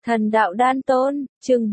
Thần đạo đan tôn, chương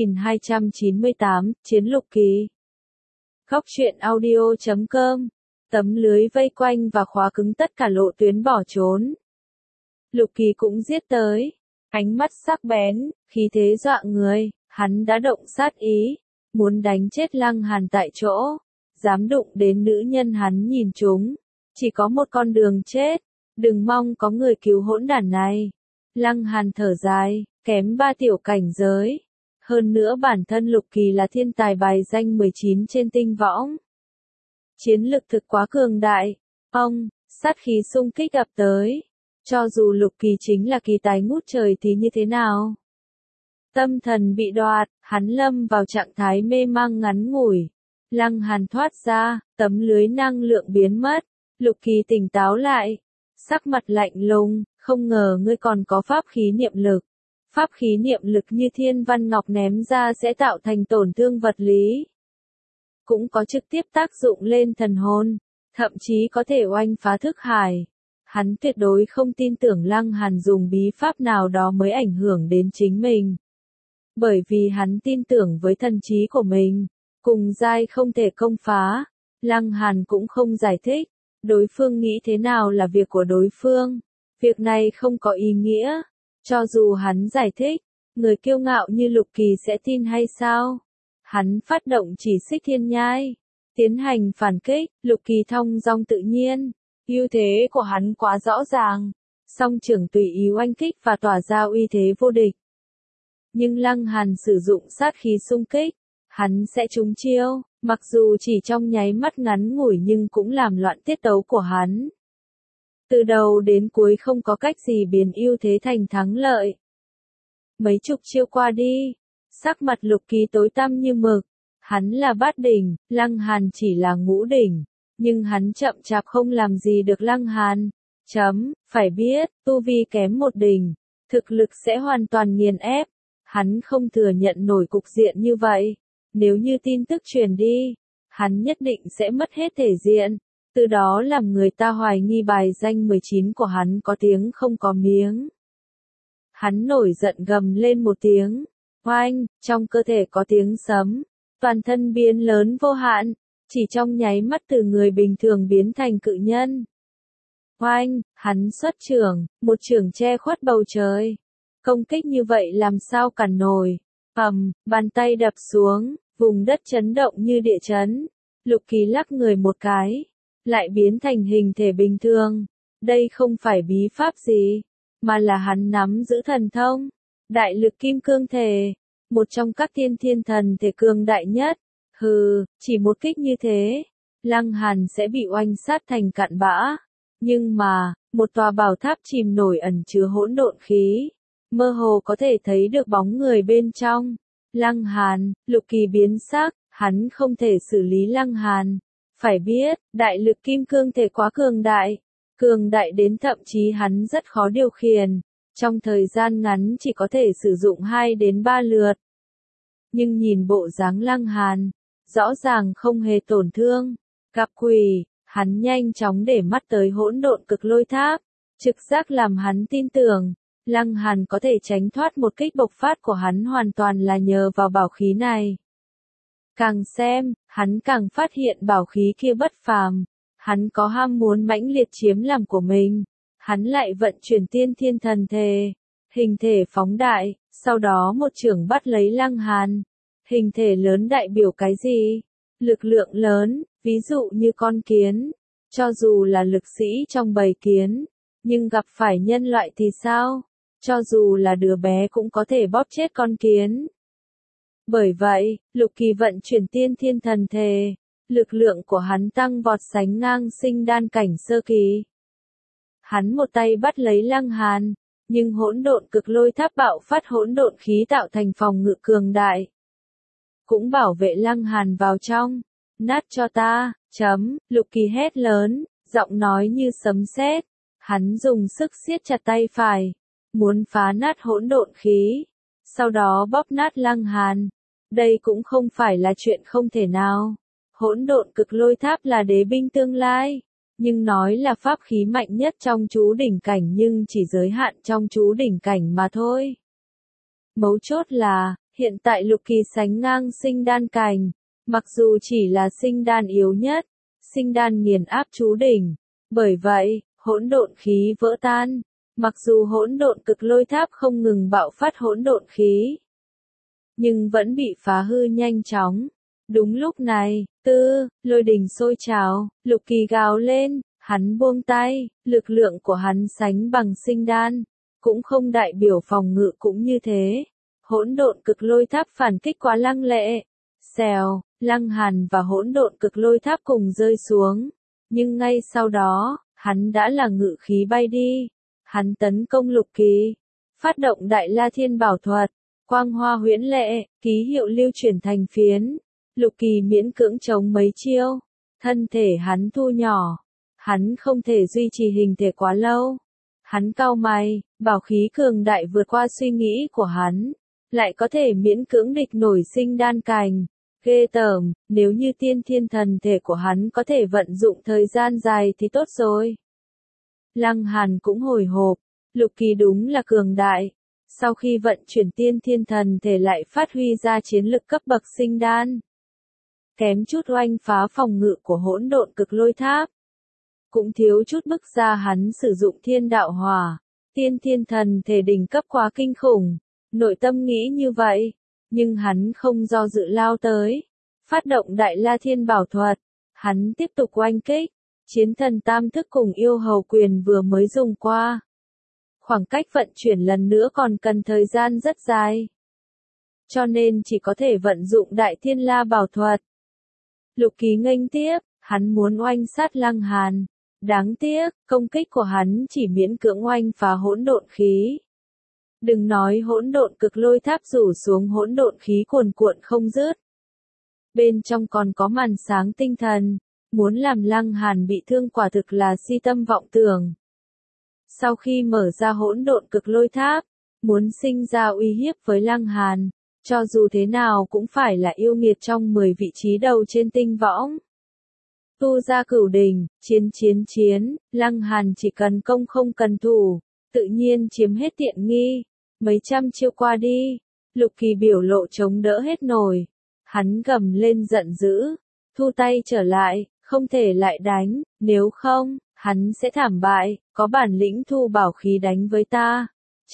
4298, Chiến lục kỳ. Góc truyện audio.com. Tấm lưới vây quanh và khóa cứng tất cả lộ tuyến bỏ trốn. Lục kỳ cũng giết tới. Ánh mắt sắc bén, khí thế dọa người, hắn đã động sát ý. Muốn đánh chết Lăng Hàn tại chỗ. Dám đụng đến nữ nhân hắn nhìn chúng. Chỉ có một con đường chết. Đừng mong có người cứu hỗn đản này. Lăng Hàn thở dài, kém 3 tiểu cảnh giới. Hơn nữa bản thân Lục Kỳ là thiên tài bài danh 19 trên tinh võng. Chiến lực thực quá cường đại. Sát khí xung kích ập tới. Cho dù Lục Kỳ chính là kỳ tài ngút trời thì như thế nào? Tâm thần bị đoạt, hắn lâm vào trạng thái mê mang ngắn ngủi. Lăng Hàn thoát ra, tấm lưới năng lượng biến mất. Lục Kỳ tỉnh táo lại. Sắc mặt lạnh lùng, không ngờ ngươi còn có pháp khí niệm lực. Pháp khí niệm lực như thiên văn ngọc ném ra sẽ tạo thành tổn thương vật lý. Cũng có trực tiếp tác dụng lên thần hồn, thậm chí có thể oanh phá thức hải. Hắn tuyệt đối không tin tưởng Lăng Hàn dùng bí pháp nào đó mới ảnh hưởng đến chính mình. Bởi vì hắn tin tưởng với thần trí của mình, cùng giai không thể công phá. Lăng Hàn cũng không giải thích. Đối phương nghĩ thế nào là việc của đối phương. Việc này không có ý nghĩa. Cho dù hắn giải thích, người kiêu ngạo như Lục Kỳ sẽ tin hay sao? Hắn phát động chỉ xích thiên nhai. Tiến hành phản kích, Lục Kỳ thong dong tự nhiên. Ưu thế của hắn quá rõ ràng. Song trưởng tùy ý oanh kích và tỏa ra uy thế vô địch. Nhưng Lăng Hàn sử dụng sát khí xung kích. Hắn sẽ trúng chiêu, mặc dù chỉ trong nháy mắt ngắn ngủi nhưng cũng làm loạn tiết tấu của hắn. Từ đầu đến cuối không có cách gì biến ưu thế thành thắng lợi. Mấy chục chiêu qua đi, sắc mặt Lục Kỳ tối tăm như mực. Hắn là bát đỉnh, Lăng Hàn chỉ là ngũ đỉnh, nhưng hắn chậm chạp không làm gì được Lăng Hàn. Phải biết, tu vi kém một đỉnh, thực lực sẽ hoàn toàn nghiền ép. Hắn không thừa nhận nổi cục diện như vậy. Nếu như tin tức truyền đi, hắn nhất định sẽ mất hết thể diện, từ đó làm người ta hoài nghi bài danh 19 của hắn có tiếng không có miếng. Hắn nổi giận gầm lên một tiếng, oanh, trong cơ thể có tiếng sấm, toàn thân biến lớn vô hạn, chỉ trong nháy mắt từ người bình thường biến thành cự nhân. Oanh, hắn xuất chưởng, một chưởng che khuất bầu trời. Công kích như vậy làm sao cản nổi. Bàn tay đập xuống, vùng đất chấn động như địa chấn. Lục Kỳ lắc người một cái, lại biến thành hình thể bình thường. Đây không phải bí pháp gì, mà là hắn nắm giữ thần thông. Đại lực kim cương thể, một trong các thiên thần thể cường đại nhất. Chỉ một kích như thế, Lăng Hàn sẽ bị oanh sát thành cặn bã. Nhưng mà, một tòa bảo tháp chìm nổi ẩn chứa hỗn độn khí. Mơ hồ có thể thấy được bóng người bên trong. Lăng Hàn, Lục Kỳ biến sắc, hắn không thể xử lý Lăng Hàn. Phải biết, đại lực kim cương thể quá cường đại đến thậm chí hắn rất khó điều khiển. Trong thời gian ngắn chỉ có thể sử dụng 2 đến 3 lượt. Nhưng nhìn bộ dáng Lăng Hàn, rõ ràng không hề tổn thương. Gặp quỷ, hắn nhanh chóng để mắt tới hỗn độn cực lôi tháp. Trực giác làm hắn tin tưởng. Lăng Hàn có thể tránh thoát một kích bộc phát của hắn hoàn toàn là nhờ vào bảo khí này. Càng xem, hắn càng phát hiện bảo khí kia bất phàm. Hắn có ham muốn mãnh liệt chiếm làm của mình. Hắn lại vận chuyển tiên thiên thần thể. Hình thể phóng đại, sau đó một chưởng bắt lấy Lăng Hàn. Hình thể lớn đại biểu cái gì? Lực lượng lớn, ví dụ như con kiến. Cho dù là lực sĩ trong bầy kiến, nhưng gặp phải nhân loại thì sao? Cho dù là đứa bé cũng có thể bóp chết con kiến. Bởi vậy, Lục Kỳ vận chuyển tiên thiên thần thể, lực lượng của hắn tăng vọt sánh ngang sinh đan cảnh sơ kỳ. Hắn một tay bắt lấy Lăng Hàn, nhưng hỗn độn cực lôi tháp bạo phát hỗn độn khí tạo thành phòng ngự cường đại. Cũng bảo vệ Lăng Hàn vào trong. Nát cho ta, Lục Kỳ hét lớn, giọng nói như sấm sét. Hắn dùng sức siết chặt tay phải, muốn phá nát hỗn độn khí, sau đó bóp nát Lăng Hàn. Đây cũng không phải là chuyện không thể nào. Hỗn độn cực lôi tháp là đế binh tương lai, nhưng nói là pháp khí mạnh nhất trong chú đỉnh cảnh nhưng chỉ giới hạn trong chú đỉnh cảnh mà thôi. Mấu chốt là, hiện tại Lục Kỳ sánh ngang sinh đan cành, mặc dù chỉ là sinh đan yếu nhất, sinh đan nghiền áp chú đỉnh. Bởi vậy, hỗn độn khí vỡ tan. Mặc dù hỗn độn cực lôi tháp không ngừng bạo phát hỗn độn khí, nhưng vẫn bị phá hư nhanh chóng. Đúng lúc này, lôi đình sôi trào, Lục Kỳ gào lên, hắn buông tay, lực lượng của hắn sánh bằng sinh đan, cũng không đại biểu phòng ngự cũng như thế. Hỗn độn cực lôi tháp phản kích quá lăng lệ. Xèo, Lăng Hàn và hỗn độn cực lôi tháp cùng rơi xuống, nhưng ngay sau đó, hắn đã là ngự khí bay đi. Hắn tấn công Lục Kỳ, phát động Đại La Thiên Bảo Thuật, quang hoa huyễn lệ, ký hiệu lưu chuyển thành phiến. Lục Kỳ miễn cưỡng chống mấy chiêu, thân thể hắn thu nhỏ, hắn không thể duy trì hình thể quá lâu. Hắn cau mày, bảo khí cường đại vượt qua suy nghĩ của hắn, lại có thể miễn cưỡng địch nổi sinh đan cành. Ghê tởm, nếu như tiên thiên thần thể của hắn có thể vận dụng thời gian dài thì tốt rồi. Lăng Hàn cũng hồi hộp, Lục Kỳ đúng là cường đại. Sau khi vận chuyển tiên thiên thần thể lại phát huy ra chiến lực cấp bậc sinh đan. Kém chút oanh phá phòng ngự của hỗn độn cực lôi tháp. Cũng thiếu chút bức ra hắn sử dụng thiên đạo hỏa. Tiên thiên thần thể đỉnh cấp quá kinh khủng. Nội tâm nghĩ như vậy. Nhưng hắn không do dự lao tới. Phát động Đại La Thiên Bảo Thuật. Hắn tiếp tục oanh kích. Chiến thần tam thức cùng yêu hầu quyền vừa mới dùng qua. Khoảng cách vận chuyển lần nữa còn cần thời gian rất dài. Cho nên chỉ có thể vận dụng Đại Thiên La Bảo Thuật. Lục Kỳ nghênh tiếp, hắn muốn oanh sát Lăng Hàn. Đáng tiếc, công kích của hắn chỉ miễn cưỡng oanh phá hỗn độn khí. Đừng nói hỗn độn cực lôi tháp rủ xuống hỗn độn khí cuồn cuộn không dứt. Bên trong còn có màn sáng tinh thần, muốn làm Lăng Hàn bị thương quả thực là si tâm vọng tưởng. Sau khi mở ra hỗn độn cực lôi tháp, muốn sinh ra uy hiếp với Lăng Hàn, cho dù thế nào cũng phải là yêu nghiệt trong 10 vị trí đầu trên tinh võng. Tu ra cửu đỉnh, chiến, Lăng Hàn chỉ cần công không cần thủ, tự nhiên chiếm hết tiện nghi. Mấy trăm chiêu qua đi, Lục Kỳ biểu lộ chống đỡ hết nổi. Hắn gầm lên giận dữ, thu tay trở lại, không thể lại đánh, nếu không, hắn sẽ thảm bại, có bản lĩnh thu bảo khí đánh với ta.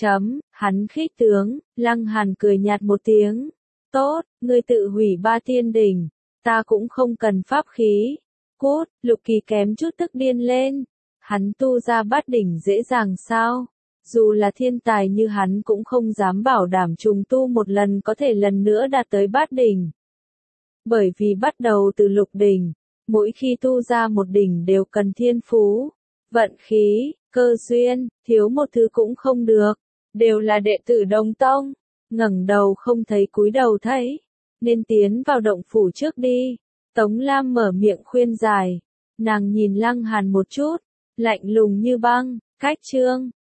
Hắn khích tướng, Lăng Hàn cười nhạt một tiếng. Tốt, ngươi tự hủy 3 thiên đỉnh, ta cũng không cần pháp khí. Cút, Lục Kỳ kém chút tức điên lên. Hắn tu ra bát đỉnh dễ dàng sao? Dù là thiên tài như hắn cũng không dám bảo đảm trùng tu một lần có thể lần nữa đạt tới bát đỉnh. Bởi vì bắt đầu từ lục đỉnh, mỗi khi tu ra một đỉnh đều cần thiên phú, vận khí, cơ duyên, thiếu một thứ cũng không được. Đều là đệ tử Đồng Tông, ngẩng đầu không thấy cúi đầu thấy, nên tiến vào động phủ trước đi. Tống Lam mở miệng khuyên giải, nàng nhìn Lăng Hàn một chút, lạnh lùng như băng, cách chương.